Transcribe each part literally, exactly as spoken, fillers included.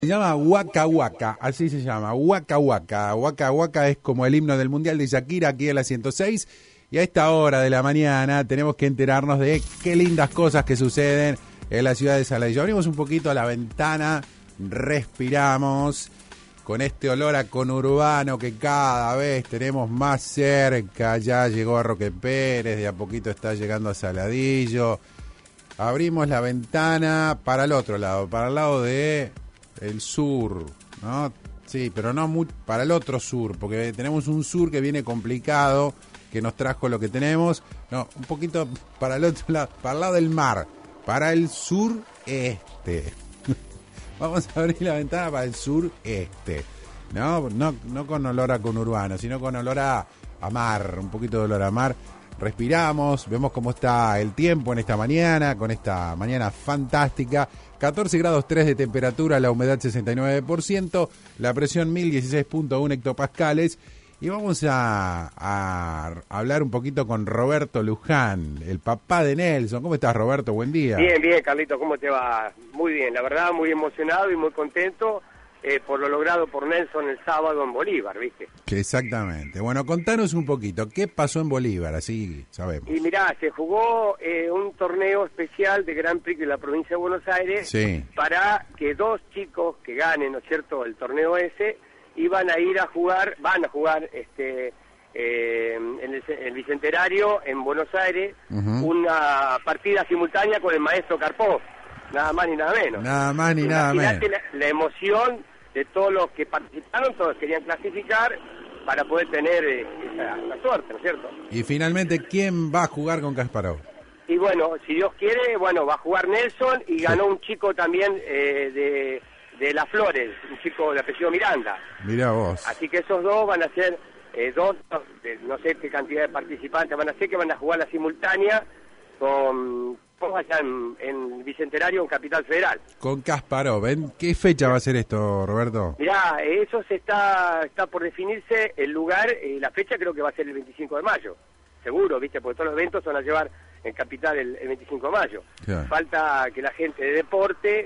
Se llama Waka Waka, así se llama, Waka Waka. Waka Waka es como el himno del Mundial de Shakira aquí en la ciento seis. Y a esta hora de la mañana tenemos que enterarnos de qué lindas cosas que suceden en la ciudad de Saladillo. Abrimos un poquito a la ventana, respiramos con este olor a conurbano que cada vez tenemos más cerca. Ya llegó a Roque Pérez, de a poquito está llegando a Saladillo. Abrimos la ventana para el otro lado, para el lado de el sur, ¿no? Sí, pero no muy para el otro sur, porque tenemos un sur que viene complicado, que nos trajo lo que tenemos. No, un poquito para el otro lado, para el lado del mar, para el sureste. Vamos a abrir la ventana para el sureste. No, no, no con olor a conurbano, sino con olor a, a mar, un poquito de olor a mar. Respiramos, vemos cómo está el tiempo en esta mañana, con esta mañana fantástica. catorce grados tres de temperatura, la humedad sesenta y nueve por ciento, la presión mil dieciséis punto uno hectopascales. Y vamos a, a hablar un poquito con Roberto Luján, el papá de Nelson. ¿Cómo estás, Roberto? Buen día. Bien, bien, Carlito, ¿cómo te va? Muy bien, la verdad, muy emocionado y muy contento eh, por lo logrado por Nelson el sábado en Bolívar, ¿viste? Que exactamente. Bueno, contanos un poquito, ¿qué pasó en Bolívar? Así sabemos. Y mirá, se jugó eh, un torneo especial de Grand Prix de la provincia de Buenos Aires, sí, para que dos chicos que ganen, ¿no es cierto?, el torneo ese, iban a ir a jugar, van a jugar este eh, en el, el Bicentenario en Buenos Aires, uh-huh, una partida simultánea con el maestro Karpov, nada más ni nada menos. Nada más ni nada menos. La, la emoción de todos los que participaron, todos querían clasificar para poder tener eh, esa, esa suerte, ¿no es cierto? Y finalmente, ¿quién va a jugar con Kasparov? Y bueno, si Dios quiere, bueno, va a jugar Nelson y sí, ganó un chico también eh, de... de Las Flores, un chico de apellido Miranda. Mirá vos. Así que esos dos van a ser, eh, dos, de, no sé qué cantidad de participantes van a ser, que van a jugar la simultánea con, con allá en, en Bicentenario, en Capital Federal. Con Kasparov. ¿En qué fecha va a ser esto, Roberto? Mirá, eso se está está por definirse el lugar, y eh, la fecha creo que va a ser el veinticinco de mayo. Seguro, ¿viste? Porque todos los eventos van a llevar en Capital el, el veinticinco de mayo. Claro. Falta que la gente de deporte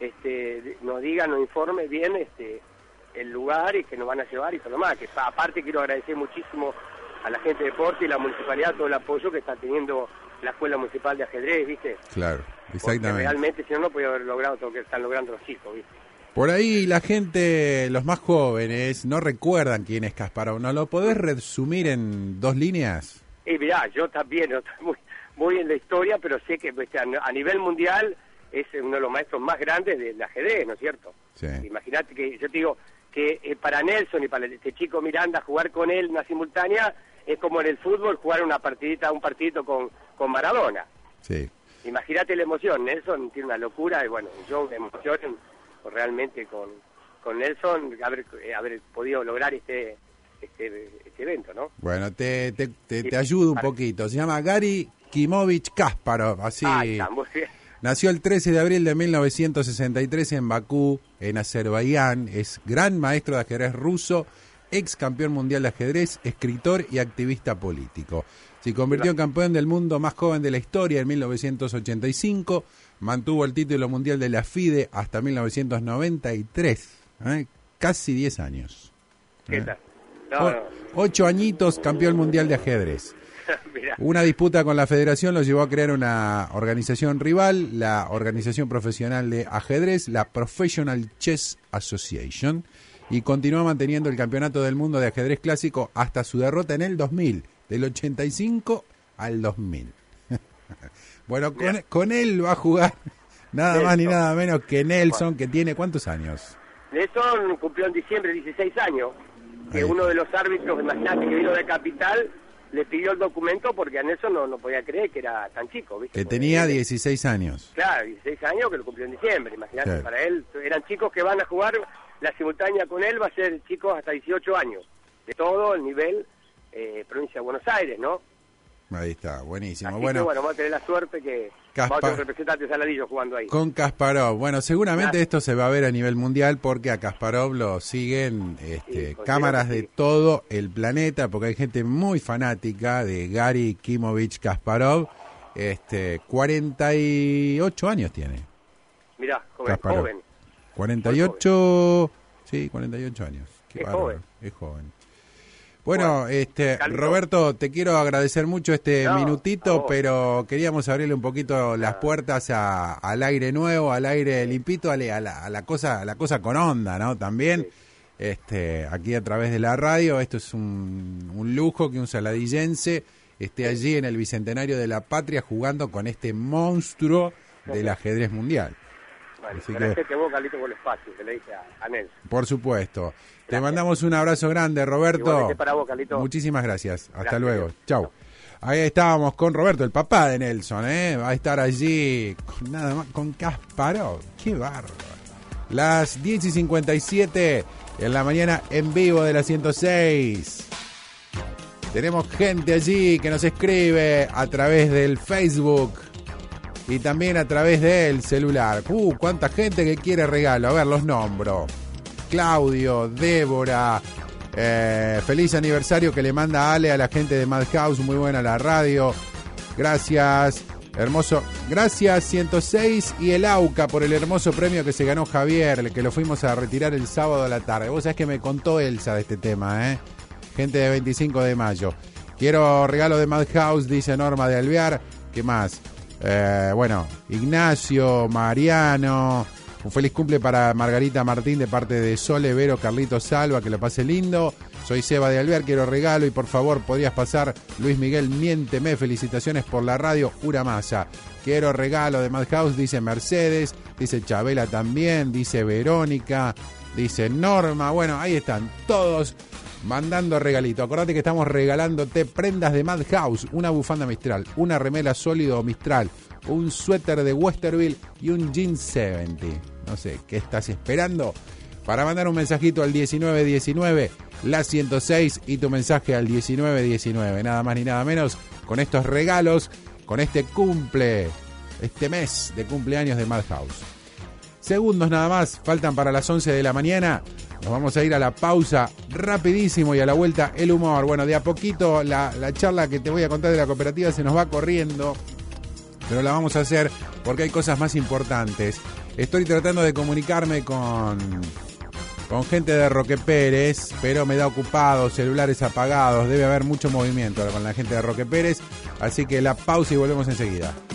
este nos diga, nos informe bien este el lugar y que nos van a llevar y todo lo más. Que aparte quiero agradecer muchísimo a la gente de deporte y la municipalidad todo el apoyo que está teniendo la Escuela Municipal de Ajedrez, ¿viste? Claro, exactamente. Porque realmente si no, no podía haber logrado todo lo que están logrando los chicos, ¿viste? Por ahí la gente, los más jóvenes, no recuerdan quién es Kasparov. ¿No lo podés resumir en dos líneas? Y mirá, yo también no estoy muy, muy en la historia, pero sé que ¿viste? a nivel mundial es uno de los maestros más grandes del ajedrez, ¿no es cierto? Sí. Imagínate que yo te digo que eh, para Nelson y para este chico Miranda jugar con él una simultánea es como en el fútbol jugar una partidita, un partidito con, con Maradona. Sí. Imagínate la emoción. Nelson tiene una locura y bueno, yo me emociono realmente con, con Nelson haber, eh, haber podido lograr este, este este evento, ¿no? Bueno, te, te, te, te ayudo un poquito. Se llama Gary Kimovich Kasparov, así. Ah, está, muy bien. Nació el trece de abril de mil novecientos sesenta y tres en Bakú, en Azerbaiyán. Es gran maestro de ajedrez ruso, ex campeón mundial de ajedrez, escritor y activista político. Se convirtió en campeón del mundo más joven de la historia en mil novecientos ochenta y cinco. Mantuvo el título mundial de la FIDE hasta mil novecientos noventa y tres. ¿eh? Casi diez años. ¿Qué tal? No, no. Ocho añitos campeón mundial de ajedrez. Una disputa con la federación lo llevó a crear una organización rival, la Organización Profesional de Ajedrez, la Professional Chess Association, y continuó manteniendo el campeonato del mundo de ajedrez clásico hasta su derrota en el dos mil, del ochenta y cinco al dos mil. Bueno, con, con él va a jugar nada Nelson. Más ni nada menos que Nelson, que tiene ¿cuántos años? Nelson cumplió en diciembre dieciséis años, que Ahí. uno de los árbitros, imagínate, que vino de Capital, le pidió el documento porque a Nelson no, no podía creer que era tan chico, ¿viste? Que tenía dieciséis años. Claro, dieciséis años que lo cumplió en diciembre, imagínate, claro. Para él eran chicos que van a jugar la simultánea con él, va a ser chicos hasta dieciocho años, de todo el nivel eh, provincia de Buenos Aires, ¿no? Ahí está, buenísimo. Así bueno, que, bueno, vamos a tener la suerte que Kaspar... vamos a tener representantes Saladillo jugando ahí. Con Kasparov. Bueno, seguramente claro. Esto se va a ver a nivel mundial porque a Kasparov lo siguen este, sí, cámaras de sí. todo el planeta, porque hay gente muy fanática de Gary Kimovich Kasparov. Este, cuarenta y ocho años tiene. Mirá, joven, joven. cuarenta y ocho, sí, cuarenta y ocho años. Qué es bárbaro, joven. Es joven. Bueno, Bueno, este Calito. Roberto, te quiero agradecer mucho este No, minutito, pero queríamos abrirle un poquito las puertas a, al aire nuevo, al aire limpito, a la, a la, a la cosa, a la cosa con onda, ¿no? También, Sí. este, aquí a través de la radio, esto es un, un lujo que un saladillense esté allí en el Bicentenario de la Patria jugando con este monstruo del ajedrez mundial. Bueno, Así gracias que- que vos, Carlito, por el espacio, que le dije a, a Nelson. Por supuesto. Te Gracias. mandamos un abrazo grande, Roberto. Igualmente para vos, Carlito. Muchísimas gracias. Hasta Gracias. luego. Chau. Ahí estábamos con Roberto, el papá de Nelson, ¿eh? Va a estar allí con nada más, con Kasparov. Qué bárbaro. Las diez y cincuenta y siete en la mañana en vivo de la ciento seis. Tenemos gente allí que nos escribe a través del Facebook y también a través del celular. Uh, cuánta gente que quiere regalo. A ver, los nombro. Claudio, Débora, eh, feliz aniversario que le manda Ale a la gente de Madhouse, muy buena la radio. Gracias, hermoso. Gracias ciento seis y el AUCA por el hermoso premio que se ganó Javier, que lo fuimos a retirar el sábado a la tarde. Vos sabés que me contó Elsa de este tema, ¿eh? Gente de veinticinco de mayo. Quiero regalo de Madhouse, dice Norma de Alvear. ¿Qué más? Eh, bueno, Ignacio, Mariano. Un feliz cumple para Margarita Martín de parte de Sole, Vero, Carlito Salva, que lo pase lindo. Soy Seba de Alvear, quiero regalo y por favor podrías pasar Luis Miguel, miénteme, felicitaciones por la radio, Uramasa. Quiero regalo de Madhouse, dice Mercedes, dice Chabela también, dice Verónica, dice Norma. Bueno, ahí están todos mandando regalito. Acordate que estamos regalándote prendas de Madhouse, una bufanda Mistral, una remera sólido Mistral, un suéter de Westerville y un jean setenta. No sé, ¿qué estás esperando? Para mandar un mensajito al diecinueve diecinueve, la ciento seis, y tu mensaje al diecinueve diecinueve. Nada más ni nada menos, con estos regalos, con este cumple, este mes de cumpleaños de Madhouse. Segundos nada más, faltan para las once de la mañana. Nos vamos a ir a la pausa rapidísimo y a la vuelta el humor. Bueno, de a poquito la, la charla que te voy a contar de la cooperativa se nos va corriendo, pero la vamos a hacer porque hay cosas más importantes. Estoy tratando de comunicarme con, con gente de Roque Pérez, pero me da ocupado, celulares apagados, debe haber mucho movimiento con la gente de Roque Pérez, así que la pausa y volvemos enseguida.